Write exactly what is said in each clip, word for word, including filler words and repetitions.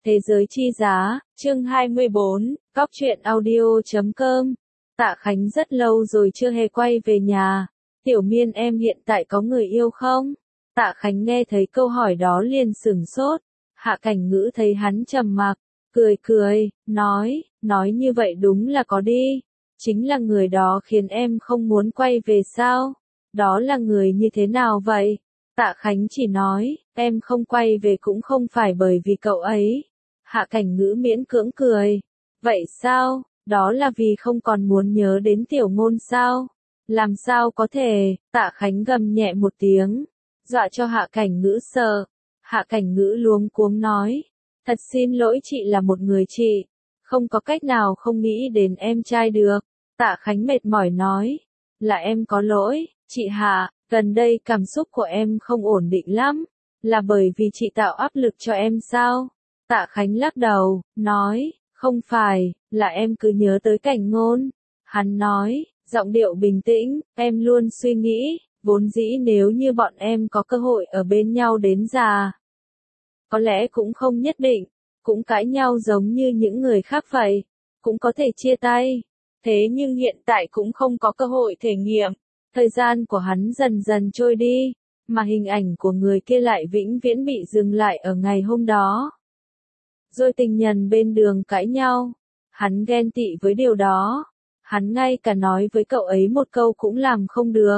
Thế giới chi giá, chương hai mươi bốn, cóc truyện audio chấm com. Tạ Khánh rất lâu rồi chưa hề quay về nhà. Tiểu Miên em hiện tại có người yêu không? Tạ Khánh nghe thấy câu hỏi đó liền sửng sốt. Hạ Cảnh Ngữ thấy hắn trầm mặc, cười cười, nói, nói như vậy đúng là có đi. Chính là người đó khiến em không muốn quay về sao? Đó là người như thế nào vậy? Tạ Khánh chỉ nói, em không quay về cũng không phải bởi vì cậu ấy. Hạ Cảnh Ngữ miễn cưỡng cười. Vậy sao? Đó là vì không còn muốn nhớ đến Tiểu Ngôn sao? Làm sao có thể? Tạ Khánh gầm nhẹ một tiếng, dọa cho Hạ Cảnh Ngữ sợ. Hạ Cảnh Ngữ luống cuống nói, thật xin lỗi chị là một người chị, không có cách nào không nghĩ đến em trai được. Tạ Khánh mệt mỏi nói, là em có lỗi, chị Hạ, gần đây cảm xúc của em không ổn định lắm, là bởi vì chị tạo áp lực cho em sao? Tạ Khánh lắc đầu, nói, không phải, là em cứ nhớ tới Cảnh Ngôn. Hắn nói, giọng điệu bình tĩnh, em luôn suy nghĩ, vốn dĩ nếu như bọn em có cơ hội ở bên nhau đến già, có lẽ cũng không nhất định, cũng cãi nhau giống như những người khác vậy, cũng có thể chia tay. Thế nhưng hiện tại cũng không có cơ hội thể nghiệm. Thời gian của hắn dần dần trôi đi, mà hình ảnh của người kia lại vĩnh viễn bị dừng lại ở ngày hôm đó. Rồi tình nhân bên đường cãi nhau, hắn ghen tị với điều đó, hắn ngay cả nói với cậu ấy một câu cũng làm không được.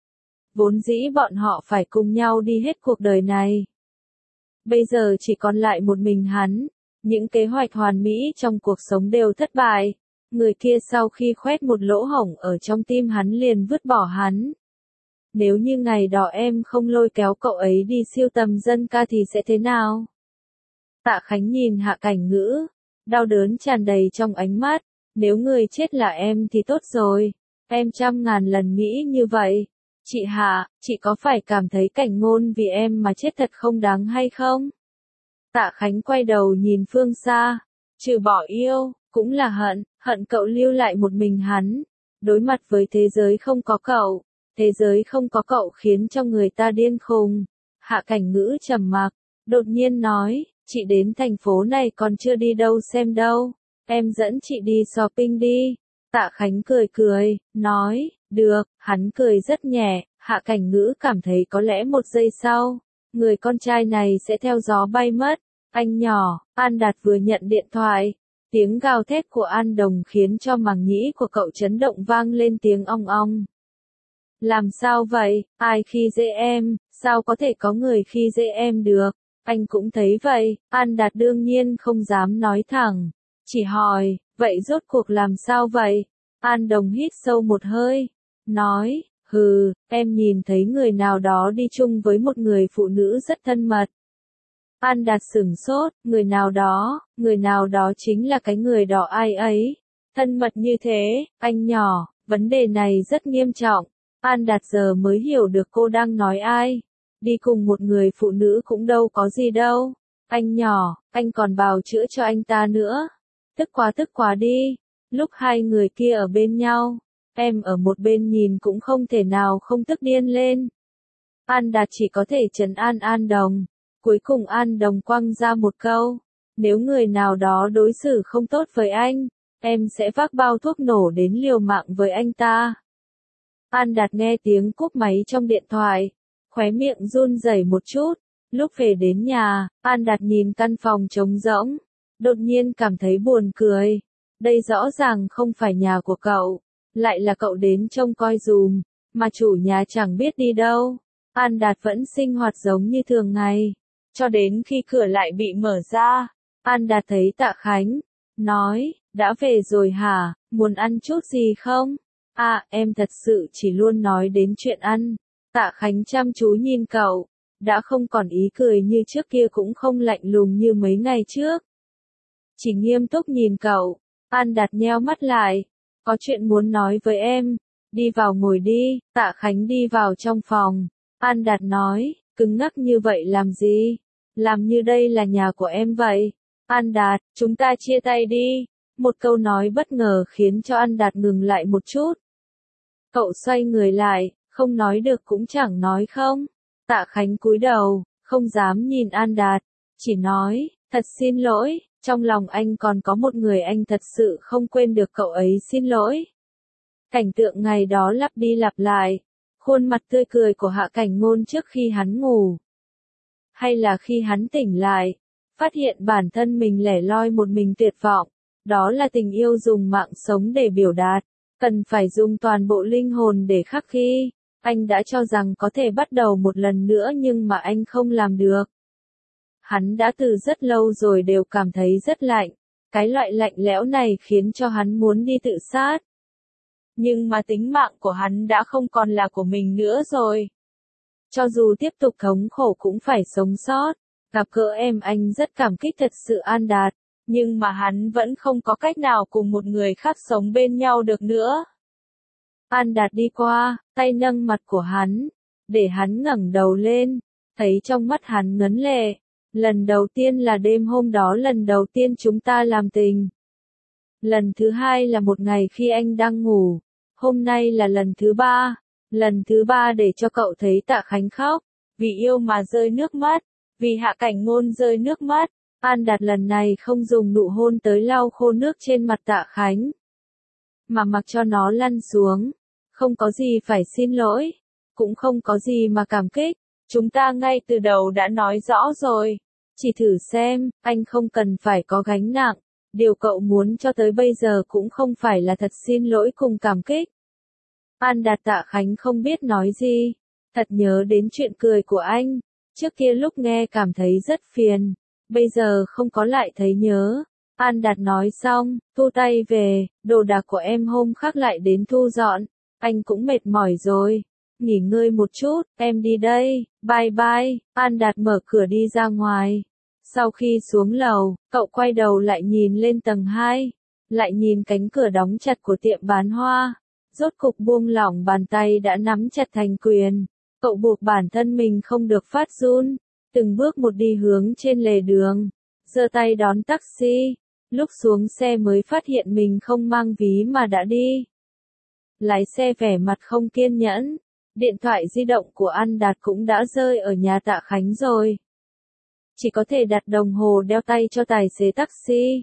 Vốn dĩ bọn họ phải cùng nhau đi hết cuộc đời này. Bây giờ chỉ còn lại một mình hắn, những kế hoạch hoàn mỹ trong cuộc sống đều thất bại. Người kia sau khi khoét một lỗ hổng ở trong tim hắn liền vứt bỏ hắn. Nếu như ngày đó em không lôi kéo cậu ấy đi siêu tầm dân ca thì sẽ thế nào? Tạ Khánh nhìn Hạ Cảnh Ngữ, đau đớn tràn đầy trong ánh mắt. Nếu người chết là em thì tốt rồi, em trăm ngàn lần nghĩ như vậy. Chị Hạ, chị có phải cảm thấy Cảnh Ngôn vì em mà chết thật không đáng hay không? Tạ Khánh quay đầu nhìn phương xa, trừ bỏ yêu, cũng là hận, hận cậu lưu lại một mình hắn. Đối mặt với thế giới không có cậu, thế giới không có cậu khiến cho người ta điên khùng. Hạ Cảnh Ngữ trầm mặc, đột nhiên nói, chị đến thành phố này còn chưa đi đâu xem đâu, em dẫn chị đi shopping đi. Tạ Khánh cười cười, nói, được, hắn cười rất nhẹ. Hạ Cảnh Ngữ cảm thấy có lẽ một giây sau, người con trai này sẽ theo gió bay mất. Anh nhỏ, An Đạt vừa nhận điện thoại. Tiếng gào thét của An Đồng khiến cho màng nhĩ của cậu chấn động vang lên tiếng ong ong. Làm sao vậy, ai khi dễ em, sao có thể có người khi dễ em được? Anh cũng thấy vậy. An Đạt đương nhiên không dám nói thẳng, chỉ hỏi, vậy rốt cuộc làm sao vậy? An Đồng hít sâu một hơi, nói, hừ, em nhìn thấy người nào đó đi chung với một người phụ nữ rất thân mật. An Đạt sửng sốt, người nào đó, người nào đó chính là cái người đó ai ấy. Thân mật như thế, anh nhỏ, vấn đề này rất nghiêm trọng. An Đạt giờ mới hiểu được cô đang nói ai. Đi cùng một người phụ nữ cũng đâu có gì đâu. Anh nhỏ, anh còn bào chữa cho anh ta nữa. Tức quá tức quá đi. Lúc hai người kia ở bên nhau, em ở một bên nhìn cũng không thể nào không tức điên lên. An Đạt chỉ có thể trấn an An Đồng. Cuối cùng An Đồng quăng ra một câu, nếu người nào đó đối xử không tốt với anh, em sẽ vác bao thuốc nổ đến liều mạng với anh ta. An Đạt nghe tiếng cúp máy trong điện thoại, khóe miệng run rẩy một chút. Lúc về đến nhà, An Đạt nhìn căn phòng trống rỗng, đột nhiên cảm thấy buồn cười. Đây rõ ràng không phải nhà của cậu, lại là cậu đến trông coi giùm, mà chủ nhà chẳng biết đi đâu. An Đạt vẫn sinh hoạt giống như thường ngày. Cho đến khi cửa lại bị mở ra, An Đạt thấy Tạ Khánh, nói, đã về rồi hả, muốn ăn chút gì không? À, em thật sự chỉ luôn nói đến chuyện ăn. Tạ Khánh chăm chú nhìn cậu, đã không còn ý cười như trước kia cũng không lạnh lùng như mấy ngày trước. Chỉ nghiêm túc nhìn cậu. An Đạt nheo mắt lại, có chuyện muốn nói với em, đi vào ngồi đi. Tạ Khánh đi vào trong phòng, An Đạt nói, cứng ngắc như vậy làm gì? Làm như đây là nhà của em vậy. An Đạt, chúng ta chia tay đi. Một câu nói bất ngờ khiến cho An Đạt ngừng lại một chút. Cậu xoay người lại, không nói được cũng chẳng nói không. Tạ Khánh cúi đầu, không dám nhìn An Đạt, chỉ nói, Thật xin lỗi, trong lòng anh còn có một người anh thật sự không quên được cậu ấy xin lỗi. Cảnh tượng ngày đó lặp đi lặp lại, khuôn mặt tươi cười của Hạ Cảnh Ngôn trước khi hắn ngủ. Hay là khi hắn tỉnh lại, phát hiện bản thân mình lẻ loi một mình tuyệt vọng, đó là tình yêu dùng mạng sống để biểu đạt, cần phải dùng toàn bộ linh hồn để khắc ghi. Anh đã cho rằng có thể bắt đầu một lần nữa nhưng mà anh không làm được. Hắn đã từ rất lâu rồi đều cảm thấy rất lạnh, cái loại lạnh lẽo này khiến cho hắn muốn đi tự sát. Nhưng mà tính mạng của hắn đã không còn là của mình nữa rồi. Cho dù tiếp tục thống khổ cũng phải sống sót. Gặp gỡ em anh rất cảm kích thật sự An Đạt, nhưng mà hắn vẫn không có cách nào cùng một người khác sống bên nhau được nữa. An Đạt đi qua, tay nâng mặt của hắn, để hắn ngẩng đầu lên, thấy trong mắt hắn ngấn lệ. Lần đầu tiên là đêm hôm đó, lần đầu tiên chúng ta làm tình. Lần thứ hai là một ngày khi anh đang ngủ. Hôm nay là lần thứ ba. Lần thứ ba để cho cậu thấy Tạ Khánh khóc, vì yêu mà rơi nước mắt, vì Hạ Cảnh Ngôn rơi nước mắt. An Đạt lần này không dùng nụ hôn tới lau khô nước trên mặt Tạ Khánh, mà mặc cho nó lăn xuống. Không có gì phải xin lỗi, cũng không có gì mà cảm kích. Chúng ta ngay từ đầu đã nói rõ rồi. Chỉ thử xem, anh không cần phải có gánh nặng. Điều cậu muốn cho tới bây giờ cũng không phải là thật xin lỗi cùng cảm kích. An Đạt Tạ Khánh không biết nói gì. Thật nhớ đến chuyện cười của anh. Trước kia lúc nghe cảm thấy rất phiền. Bây giờ không có lại thấy nhớ. An Đạt nói xong, thu tay về. Đồ đạc của em hôm khác lại đến thu dọn. Anh cũng mệt mỏi rồi. Nghỉ ngơi một chút, em đi đây, bye bye. An Đạt mở cửa đi ra ngoài. Sau khi xuống lầu, cậu quay đầu lại nhìn lên tầng hai. Lại nhìn cánh cửa đóng chặt của tiệm bán hoa. Rốt cục buông lỏng bàn tay đã nắm chặt thành quyền. Cậu buộc bản thân mình không được phát run. Từng bước một đi hướng trên lề đường. Giơ tay đón taxi. Lúc xuống xe mới phát hiện mình không mang ví mà đã đi. Lái xe vẻ mặt không kiên nhẫn. Điện thoại di động của An Đạt cũng đã rơi ở nhà Tạ Khánh rồi. Chỉ có thể đặt đồng hồ đeo tay cho tài xế taxi.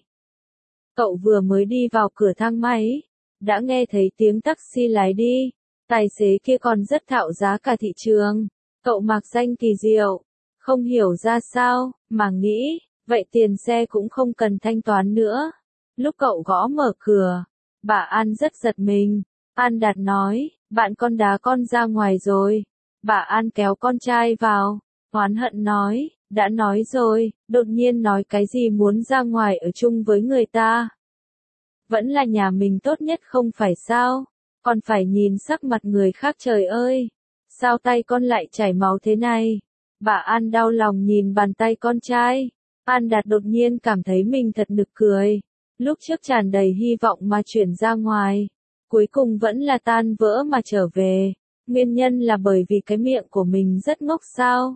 Cậu vừa mới đi vào cửa thang máy, đã nghe thấy tiếng taxi lái đi. Tài xế kia còn rất thạo giá cả thị trường. Cậu mặc danh kỳ diệu, không hiểu ra sao, mà nghĩ, vậy tiền xe cũng không cần thanh toán nữa. Lúc cậu gõ mở cửa, bà An rất giật mình. An Đạt nói, bạn con đá con ra ngoài rồi. Bà An kéo con trai vào, oán hận nói, đã nói rồi, đột nhiên nói cái gì muốn ra ngoài ở chung với người ta. Vẫn là nhà mình tốt nhất không phải sao, còn phải nhìn sắc mặt người khác trời ơi. Sao tay con lại chảy máu thế này? Bà An đau lòng nhìn bàn tay con trai. An Đạt đột nhiên cảm thấy mình thật nực cười. Lúc trước tràn đầy hy vọng mà chuyển ra ngoài. Cuối cùng vẫn là tan vỡ mà trở về. Nguyên nhân là bởi vì cái miệng của mình rất ngốc sao?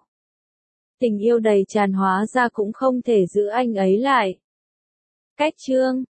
Tình yêu đầy tràn hóa ra cũng không thể giữ anh ấy lại. Cách chương